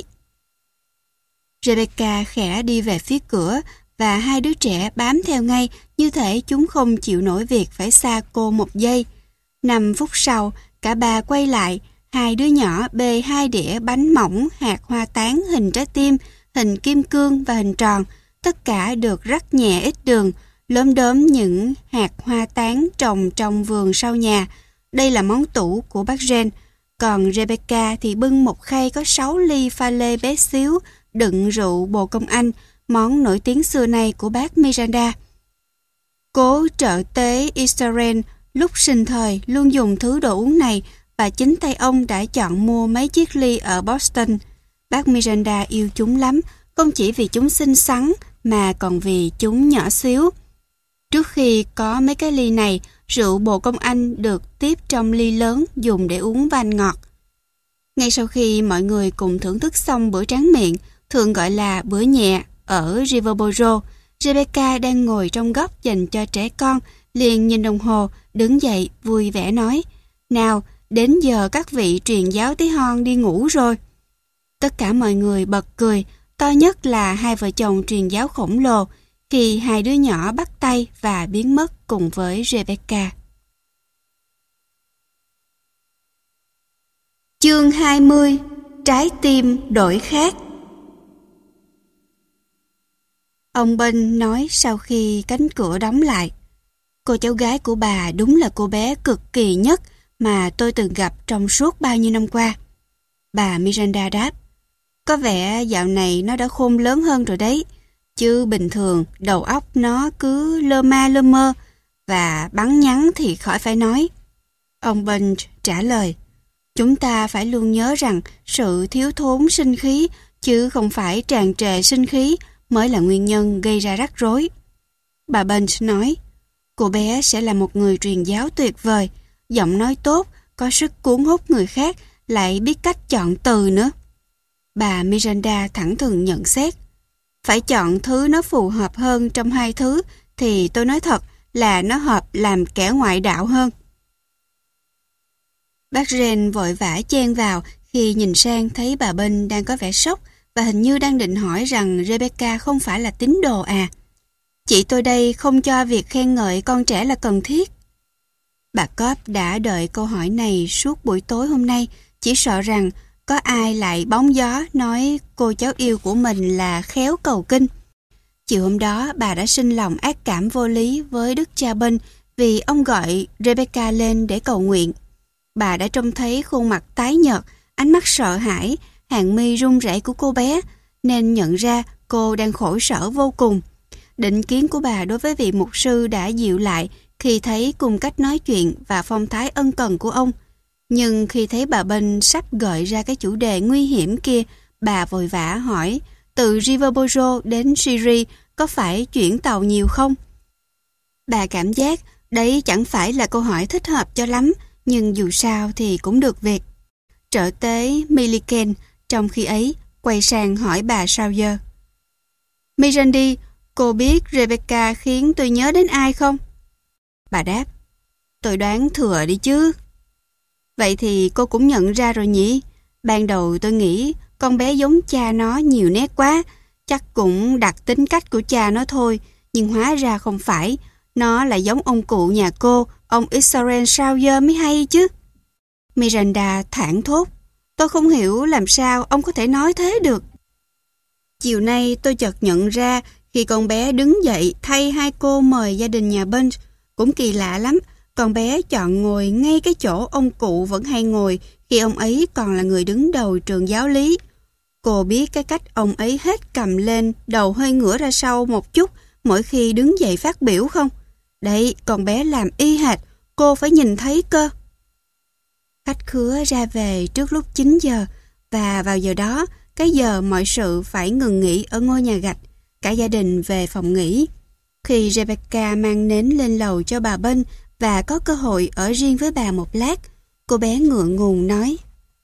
Rebecca khẽ đi về phía cửa, và hai đứa trẻ bám theo ngay, như thể chúng không chịu nổi việc phải xa cô một giây. Năm phút sau, cả ba quay lại, hai đứa nhỏ bê hai đĩa bánh mỏng hạt hoa tán hình trái tim, hình kim cương và hình tròn, tất cả được rắc nhẹ ít đường, lốm đốm những hạt hoa tán trồng trong vườn sau nhà. Đây là món tủ của bác Jen. Còn Rebecca thì bưng một khay có sáu ly pha lê bé xíu, đựng rượu bồ công Anh, món nổi tiếng xưa nay của bác Miranda. Cố trợ tế Israel lúc sinh thời luôn dùng thứ đồ uống này, và chính tay ông đã chọn mua mấy chiếc ly ở Boston. Bác Miranda yêu chúng lắm, không chỉ vì chúng xinh xắn mà còn vì chúng nhỏ xíu. Trước khi có mấy cái ly này, rượu bồ công Anh được tiếp trong ly lớn dùng để uống van ngọt. Ngay sau khi mọi người cùng thưởng thức xong bữa tráng miệng, thường gọi là bữa nhẹ, ở Riverboro, Rebecca đang ngồi trong góc dành cho trẻ con, liền nhìn đồng hồ, đứng dậy vui vẻ nói: "Nào, đến giờ các vị truyền giáo tí hon đi ngủ rồi." Tất cả mọi người bật cười, to nhất là hai vợ chồng truyền giáo khổng lồ, khi hai đứa nhỏ bắt tay và biến mất cùng với Rebecca. Chương hai mươi. Trái tim đổi khác. Ông Bunch nói sau khi cánh cửa đóng lại: "Cô cháu gái của bà đúng là cô bé cực kỳ nhất mà tôi từng gặp trong suốt bao nhiêu năm qua." Bà Miranda đáp: "Có vẻ dạo này nó đã khôn lớn hơn rồi đấy, chứ bình thường đầu óc nó cứ lơ ma lơ mơ, và bắn nhắn thì khỏi phải nói." Ông Bunch trả lời: "Chúng ta phải luôn nhớ rằng sự thiếu thốn sinh khí, chứ không phải tràn trề sinh khí, mới là nguyên nhân gây ra rắc rối." Bà Bunch nói: "Cô bé sẽ là một người truyền giáo tuyệt vời, giọng nói tốt, có sức cuốn hút người khác, lại biết cách chọn từ nữa." Bà Miranda thẳng thừng nhận xét: "Phải chọn thứ nó phù hợp hơn trong hai thứ, thì tôi nói thật là nó hợp làm kẻ ngoại đạo hơn." Bác Jen vội vã chen vào khi nhìn sang thấy bà Bunch đang có vẻ sốc, và hình như đang định hỏi rằng Rebecca không phải là tín đồ à. "Chị tôi đây không cho việc khen ngợi con trẻ là cần thiết." Bà Cobb đã đợi câu hỏi này suốt buổi tối hôm nay, chỉ sợ rằng có ai lại bóng gió nói cô cháu yêu của mình là khéo cầu kinh. Chiều hôm đó, bà đã sinh lòng ác cảm vô lý với đức cha Bunch vì ông gọi Rebecca lên để cầu nguyện. Bà đã trông thấy khuôn mặt tái nhợt, ánh mắt sợ hãi, hàng mi run rẩy của cô bé, nên nhận ra cô đang khổ sở vô cùng. Định kiến của bà đối với vị mục sư đã dịu lại khi thấy cùng cách nói chuyện và phong thái ân cần của ông. Nhưng khi thấy bà Bân sắp gợi ra cái chủ đề nguy hiểm kia, bà vội vã hỏi, từ Riverboro đến Syria có phải chuyển tàu nhiều không? Bà cảm giác đấy chẳng phải là câu hỏi thích hợp cho lắm, nhưng dù sao thì cũng được việc. Trợ tế Milliken trong khi ấy quay sang hỏi bà Sawyer. Mirandy, cô biết Rebecca khiến tôi nhớ đến ai không? Bà đáp, tôi đoán thừa đi chứ. Vậy thì cô cũng nhận ra rồi nhỉ? Ban đầu tôi nghĩ con bé giống cha nó nhiều nét quá, chắc cũng đặt tính cách của cha nó thôi, nhưng hóa ra không phải. Nó là giống ông cụ nhà cô, ông Israel Sawyer mới hay chứ. Miranda thảng thốt, tôi không hiểu làm sao ông có thể nói thế được. Chiều nay tôi chợt nhận ra khi con bé đứng dậy thay hai cô mời gia đình nhà Bunch, cũng kỳ lạ lắm, con bé chọn ngồi ngay cái chỗ ông cụ vẫn hay ngồi khi ông ấy còn là người đứng đầu trường giáo lý. Cô biết cái cách ông ấy hết cầm lên, đầu hơi ngửa ra sau một chút mỗi khi đứng dậy phát biểu không? Đấy, con bé làm y hệt, cô phải nhìn thấy cơ. Khách khứa ra về trước lúc chín giờ, và vào giờ đó, cái giờ mọi sự phải ngừng nghỉ ở ngôi nhà gạch, cả gia đình về phòng nghỉ. Khi Rebecca mang nến lên lầu cho bà Bân và có cơ hội ở riêng với bà một lát, cô bé ngượng ngùng nói,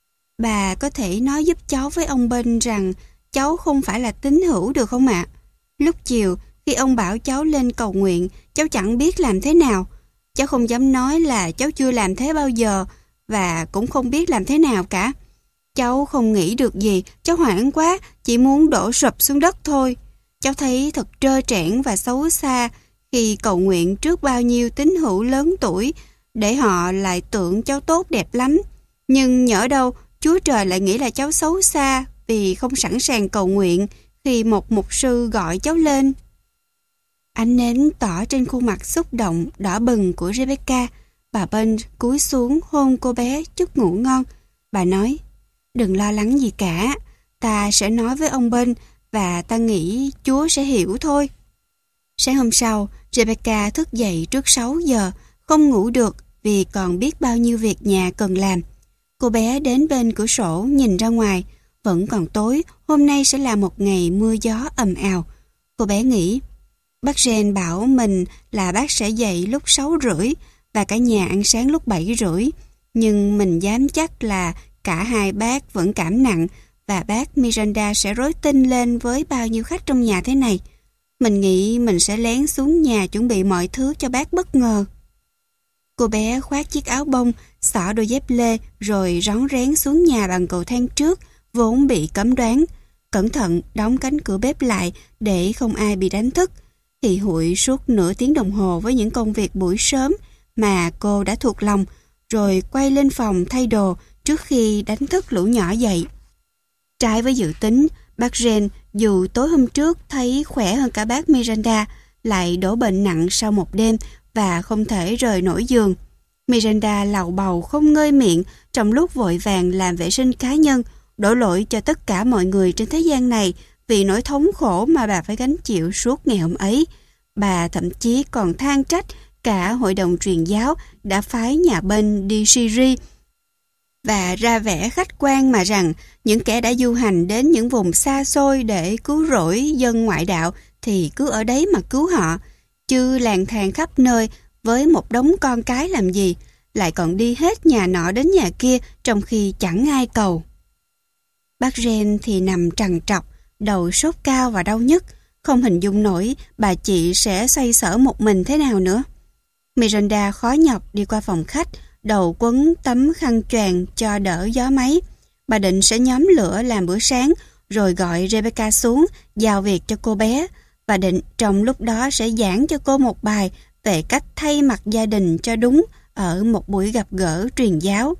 bà có thể nói giúp cháu với ông Bân rằng cháu không phải là tín hữu được không ạ? Lúc chiều, khi ông bảo cháu lên cầu nguyện, cháu chẳng biết làm thế nào. Cháu không dám nói là cháu chưa làm thế bao giờ và cũng không biết làm thế nào cả. Cháu không nghĩ được gì, cháu hoảng quá, chỉ muốn đổ sụp xuống đất thôi. Cháu thấy thật trơ trẽn và xấu xa khi cầu nguyện trước bao nhiêu tín hữu lớn tuổi để họ lại tưởng cháu tốt đẹp lắm. Nhưng nhỡ đâu Chúa Trời lại nghĩ là cháu xấu xa vì không sẵn sàng cầu nguyện khi một mục sư gọi cháu lên. Ánh nến tỏ trên khuôn mặt xúc động đỏ bừng của Rebecca. Bà Bân cúi xuống hôn cô bé chúc ngủ ngon. Bà nói, đừng lo lắng gì cả, ta sẽ nói với ông Bân và ta nghĩ Chúa sẽ hiểu thôi. Sáng hôm sau, Rebecca thức dậy trước sáu giờ, không ngủ được vì còn biết bao nhiêu việc nhà cần làm. Cô bé đến bên cửa sổ nhìn ra ngoài, vẫn còn tối, hôm nay sẽ là một ngày mưa gió ầm ào. Cô bé nghĩ, bác Jen bảo mình là bác sẽ dậy lúc sáu rưỡi và cả nhà ăn sáng lúc bảy rưỡi, nhưng mình dám chắc là cả hai bác vẫn cảm nặng và bác Miranda sẽ rối tinh lên với bao nhiêu khách trong nhà thế này. Mình nghĩ mình sẽ lén xuống nhà chuẩn bị mọi thứ cho bác bất ngờ. Cô bé khoác chiếc áo bông, xỏ đôi dép lê rồi rón rén xuống nhà bằng cầu thang trước, vốn bị cấm đoán. Cẩn thận đóng cánh cửa bếp lại để không ai bị đánh thức. Thì hụi suốt nửa tiếng đồng hồ với những công việc buổi sớm mà cô đã thuộc lòng, rồi quay lên phòng thay đồ trước khi đánh thức lũ nhỏ dậy. Trái với dự tính, bác Jen dù tối hôm trước thấy khỏe hơn cả bác Miranda, lại đổ bệnh nặng sau một đêm và không thể rời nổi giường. Miranda lầu bầu không ngơi miệng trong lúc vội vàng làm vệ sinh cá nhân, đổ lỗi cho tất cả mọi người trên thế gian này vì nỗi thống khổ mà bà phải gánh chịu suốt ngày hôm ấy. Bà thậm chí còn than trách cả hội đồng truyền giáo đã phái nhà bên đi Syria và ra vẻ khách quan mà rằng những kẻ đã du hành đến những vùng xa xôi để cứu rỗi dân ngoại đạo thì cứ ở đấy mà cứu họ, chứ lang thang khắp nơi với một đống con cái làm gì, lại còn đi hết nhà nọ đến nhà kia trong khi chẳng ai cầu. Bác Jen thì nằm trằn trọc, đầu sốt cao và đau nhức, không hình dung nổi bà chị sẽ xoay sở một mình thế nào nữa. Miranda khó nhọc đi qua phòng khách, đầu quấn tấm khăn choàng cho đỡ gió máy. Bà định sẽ nhóm lửa làm bữa sáng, rồi gọi Rebecca xuống, giao việc cho cô bé, và định trong lúc đó sẽ giảng cho cô một bài về cách thay mặt gia đình cho đúng ở một buổi gặp gỡ truyền giáo.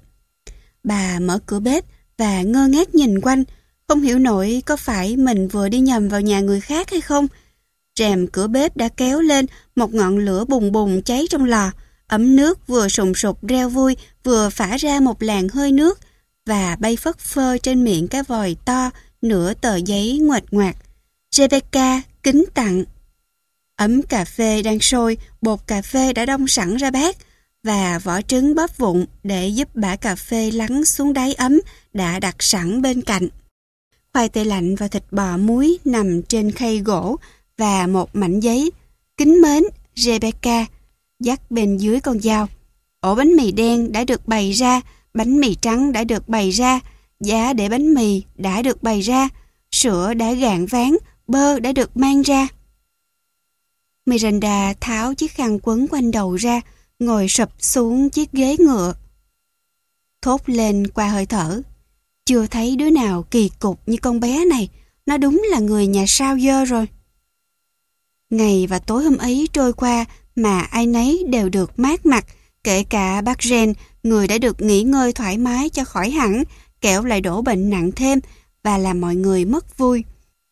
Bà mở cửa bếp và ngơ ngác nhìn quanh, không hiểu nổi có phải mình vừa đi nhầm vào nhà người khác hay không. Rèm cửa bếp đã kéo lên, một ngọn lửa bùng bùng cháy trong lò. Ấm nước vừa sùng sục reo vui, vừa phả ra một làn hơi nước. và bay phất phơ trên miệng cái vòi to nửa tờ giấy nguệch ngoạc. Rebecca kính tặng. Ấm cà phê đang sôi, bột cà phê đã đông sẵn ra bát và vỏ trứng bóp vụn để giúp bã cà phê lắng xuống đáy ấm đã đặt sẵn bên cạnh. Khoai tây lạnh và thịt bò muối nằm trên khay gỗ và một mảnh giấy. Kính mến, Rebecca, dắt bên dưới con dao. Ổ bánh mì đen đã được bày ra, bánh mì trắng đã được bày ra, giá để bánh mì đã được bày ra, sữa đã gạn ván, bơ đã được mang ra. Miranda tháo chiếc khăn quấn quanh đầu ra, ngồi sụp xuống chiếc ghế ngựa. Thốt lên qua hơi thở. Chưa thấy đứa nào kỳ cục như con bé này, nó đúng là người nhà sao dơ rồi. Ngày và tối hôm ấy trôi qua mà ai nấy đều được mát mặt, kể cả bác Jen, người đã được nghỉ ngơi thoải mái cho khỏi hẳn, kẻo lại đổ bệnh nặng thêm và làm mọi người mất vui.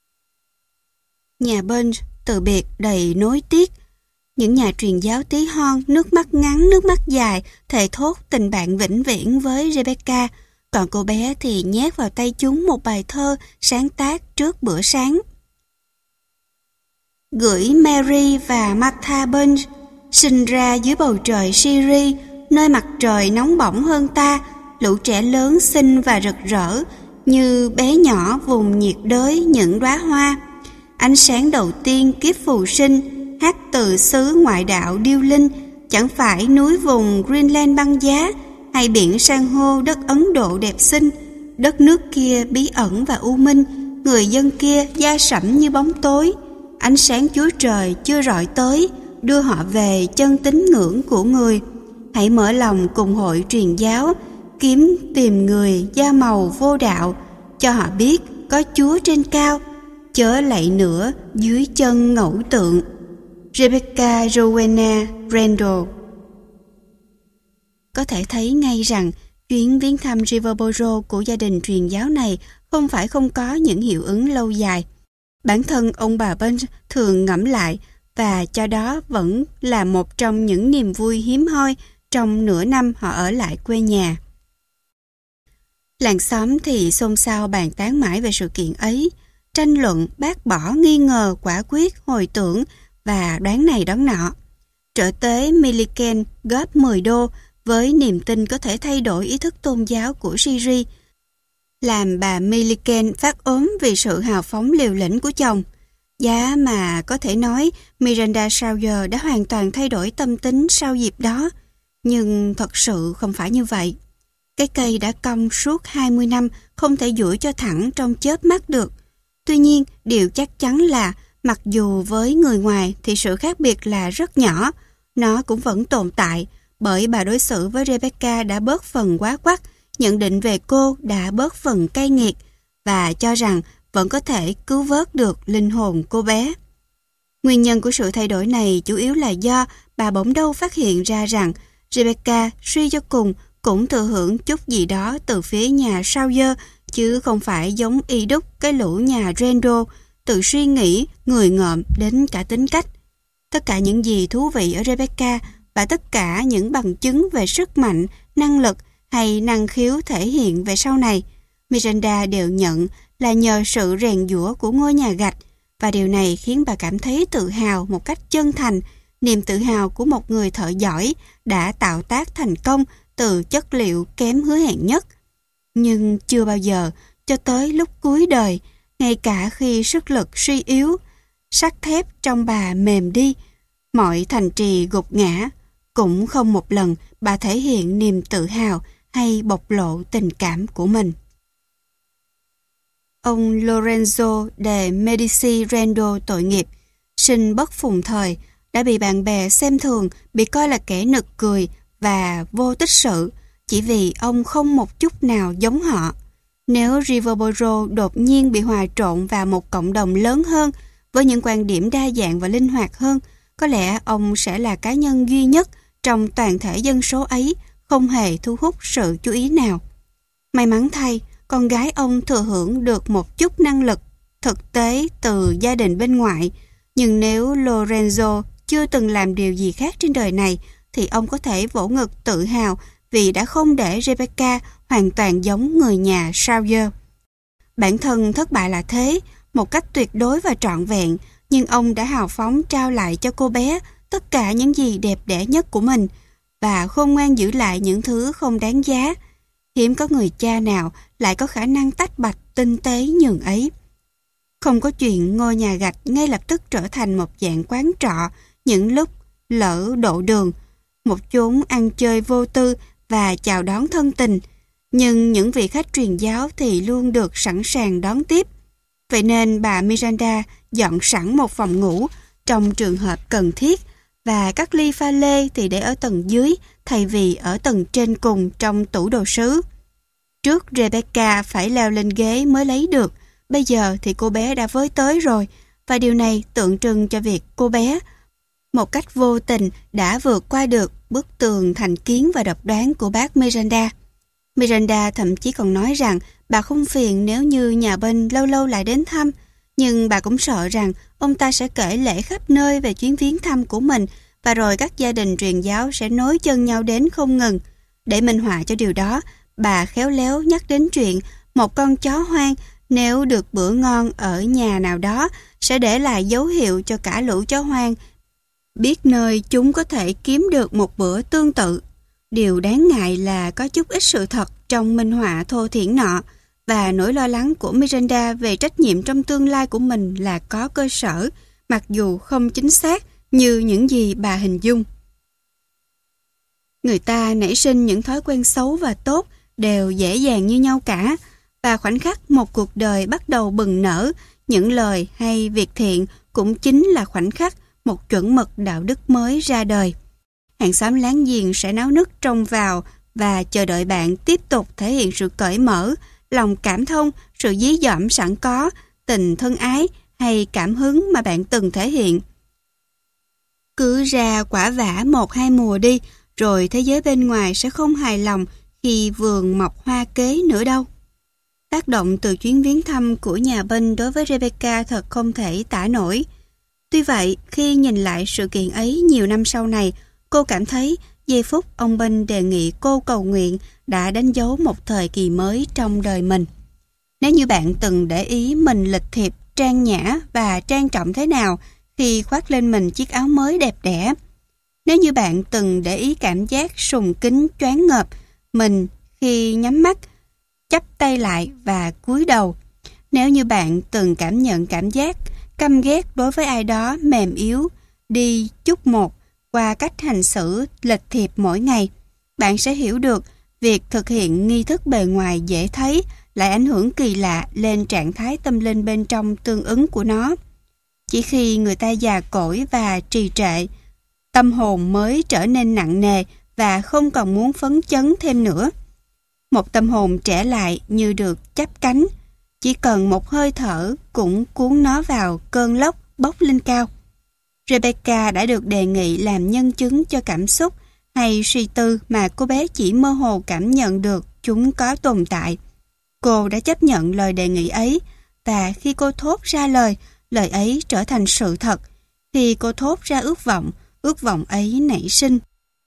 Nhà bên từ biệt đầy nối tiếc. Những nhà truyền giáo tí hon, nước mắt ngắn, nước mắt dài, thề thốt tình bạn vĩnh viễn với Rebecca, còn cô bé thì nhét vào tay chúng một bài thơ sáng tác trước bữa sáng. Gửi Mary và Martha Bunch, sinh ra dưới bầu trời Syria, nơi mặt trời nóng bỏng hơn ta, lũ trẻ lớn xinh và rực rỡ, như bé nhỏ vùng nhiệt đới những đóa hoa. Ánh sáng đầu tiên kiếp phù sinh, hát từ xứ ngoại đạo điêu linh, chẳng phải núi vùng Greenland băng giá, hay biển san hô đất Ấn Độ đẹp xinh. Đất nước kia bí ẩn và u minh, người dân kia da sẫm như bóng tối. Ánh sáng Chúa Trời chưa rọi tới, đưa họ về chân tín ngưỡng của người. Hãy mở lòng cùng hội truyền giáo, kiếm tìm người da màu vô đạo, cho họ biết có Chúa trên cao, chớ lạy nữa dưới chân ngẫu tượng. Rebecca Rowena Randall. Có thể thấy ngay rằng chuyến viếng thăm Riverboro của gia đình truyền giáo này không phải không có những hiệu ứng lâu dài. Bản thân ông bà Bunch thường ngẫm lại và cho đó vẫn là một trong những niềm vui hiếm hoi trong nửa năm họ ở lại quê nhà. Làng xóm thì xôn xao bàn tán mãi về sự kiện ấy, tranh luận, bác bỏ, nghi ngờ, quả quyết, hồi tưởng và đoán này đoán nọ. Trở tế Milliken góp mười đô với niềm tin có thể thay đổi ý thức tôn giáo của Siri, làm bà Milliken phát ốm vì sự hào phóng liều lĩnh của chồng. Giá mà có thể nói Miranda Sawyer đã hoàn toàn thay đổi tâm tính sau dịp đó, nhưng thật sự không phải như vậy. Cái cây đã cong suốt hai mươi năm không thể duỗi cho thẳng trong chớp mắt được. Tuy nhiên, điều chắc chắn là mặc dù với người ngoài thì sự khác biệt là rất nhỏ, nó cũng vẫn tồn tại, bởi bà đối xử với Rebecca đã bớt phần quá quắt, nhận định về cô đã bớt phần cay nghiệt và cho rằng vẫn có thể cứu vớt được linh hồn cô bé. Nguyên nhân của sự thay đổi này chủ yếu là do bà bỗng đâu phát hiện ra rằng Rebecca suy cho cùng cũng thừa hưởng chút gì đó từ phía nhà Sawyer, chứ không phải giống y đúc cái lũ nhà Randall, tự suy nghĩ, người ngợm đến cả tính cách. Tất cả những gì thú vị ở Rebecca và tất cả những bằng chứng về sức mạnh, năng lực hay năng khiếu thể hiện về sau này, Miranda đều nhận là nhờ sự rèn giũa của ngôi nhà gạch, và điều này khiến bà cảm thấy tự hào một cách chân thành, niềm tự hào của một người thợ giỏi đã tạo tác thành công từ chất liệu kém hứa hẹn nhất. Nhưng chưa bao giờ, cho tới lúc cuối đời, ngay cả khi sức lực suy yếu, sắt thép trong bà mềm đi, mọi thành trì gục ngã, cũng không một lần bà thể hiện niềm tự hào hay bộc lộ tình cảm của mình. Ông Lorenzo de Medici Randall tội nghiệp, sinh bất phùng thời, đã bị bạn bè xem thường, bị coi là kẻ nực cười và vô tích sự, chỉ vì ông không một chút nào giống họ. Nếu Riverboro đột nhiên bị hòa trộn vào một cộng đồng lớn hơn, với những quan điểm đa dạng và linh hoạt hơn, có lẽ ông sẽ là cá nhân duy nhất trong toàn thể dân số ấy không hề thu hút sự chú ý nào. May mắn thay, con gái ông thừa hưởng được một chút năng lực thực tế từ gia đình bên ngoại, nhưng nếu Lorenzo chưa từng làm điều gì khác trên đời này, thì ông có thể vỗ ngực tự hào vì đã không để Rebecca hoàn toàn giống người nhà Sawyer. Bản thân thất bại là thế, một cách tuyệt đối và trọn vẹn, nhưng ông đã hào phóng trao lại cho cô bé tất cả những gì đẹp đẽ nhất của mình và khôn ngoan giữ lại những thứ không đáng giá. Hiếm có người cha nào lại có khả năng tách bạch tinh tế nhường ấy. Không có chuyện ngôi nhà gạch ngay lập tức trở thành một dạng quán trọ những lúc lỡ độ đường, một chốn ăn chơi vô tư và chào đón thân tình. Nhưng những vị khách truyền giáo thì luôn được sẵn sàng đón tiếp. Vậy nên bà Miranda dọn sẵn một phòng ngủ trong trường hợp cần thiết, và các ly pha lê thì để ở tầng dưới thay vì ở tầng trên cùng trong tủ đồ sứ. Trước Rebecca phải leo lên ghế mới lấy được, bây giờ thì cô bé đã với tới rồi, và điều này tượng trưng cho việc cô bé một cách vô tình đã vượt qua được bức tường thành kiến và độc đoán của bác Miranda. Miranda thậm chí còn nói rằng bà không phiền nếu như nhà bên lâu lâu lại đến thăm, nhưng bà cũng sợ rằng ông ta sẽ kể lể khắp nơi về chuyến viếng thăm của mình, và rồi các gia đình truyền giáo sẽ nối chân nhau đến không ngừng. Để minh họa cho điều đó, bà khéo léo nhắc đến chuyện một con chó hoang nếu được bữa ngon ở nhà nào đó sẽ để lại dấu hiệu cho cả lũ chó hoang biết nơi chúng có thể kiếm được một bữa tương tự. Điều đáng ngại là có chút ít sự thật trong minh họa thô thiển nọ, và nỗi lo lắng của Miranda về trách nhiệm trong tương lai của mình là có cơ sở, mặc dù không chính xác như những gì bà hình dung. Người ta nảy sinh những thói quen xấu và tốt đều dễ dàng như nhau cả, và khoảnh khắc một cuộc đời bắt đầu bừng nở, những lời hay việc thiện cũng chính là khoảnh khắc một chuẩn mực đạo đức mới ra đời. Hàng xóm láng giềng sẽ náo nức trông vào và chờ đợi bạn tiếp tục thể hiện sự cởi mở, lòng cảm thông, sự dí dỏm sẵn có, tình thân ái hay cảm hứng mà bạn từng thể hiện. Cứ ra quả vả một hai mùa đi, rồi thế giới bên ngoài sẽ không hài lòng khi vườn mọc hoa kế nữa đâu. Tác động từ chuyến viếng thăm của nhà bên đối với Rebecca thật không thể tả nổi. Tuy vậy, khi nhìn lại sự kiện ấy nhiều năm sau này, cô cảm thấy giây phút ông bên đề nghị cô cầu nguyện đã đánh dấu một thời kỳ mới trong đời mình. Nếu như bạn từng để ý mình lịch thiệp, trang nhã và trang trọng thế nào khi khoác lên mình chiếc áo mới đẹp đẽ, nếu như bạn từng để ý cảm giác sùng kính choáng ngợp mình khi nhắm mắt, chắp tay lại và cúi đầu, nếu như bạn từng cảm nhận cảm giác căm ghét đối với ai đó mềm yếu, đi chút một qua cách hành xử lịch thiệp mỗi ngày, bạn sẽ hiểu được việc thực hiện nghi thức bề ngoài dễ thấy lại ảnh hưởng kỳ lạ lên trạng thái tâm linh bên trong tương ứng của nó. Chỉ khi người ta già cỗi và trì trệ, tâm hồn mới trở nên nặng nề và không còn muốn phấn chấn thêm nữa. Một tâm hồn trẻ lại như được chắp cánh, chỉ cần một hơi thở cũng cuốn nó vào cơn lốc bốc lên cao. Rebecca đã được đề nghị làm nhân chứng cho cảm xúc hay suy tư mà cô bé chỉ mơ hồ cảm nhận được chúng có tồn tại. Cô đã chấp nhận lời đề nghị ấy, và khi cô thốt ra lời, lời ấy trở thành sự thật. Khi cô thốt ra ước vọng, ước vọng ấy nảy sinh.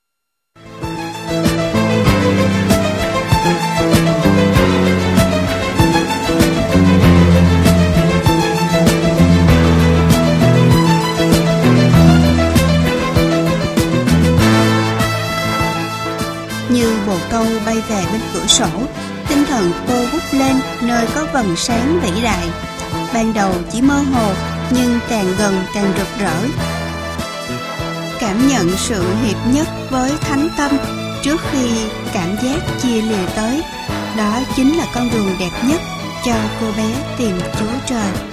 Như bồ câu bay về bên cửa sổ, tinh thần cô vút lên nơi có vầng sáng vĩ đại. Ban đầu chỉ mơ hồ, nhưng càng gần càng rực rỡ. Cảm nhận sự hiệp nhất với thánh tâm trước khi cảm giác chia lìa tới, đó chính là con đường đẹp nhất cho cô bé tìm Chúa Trời.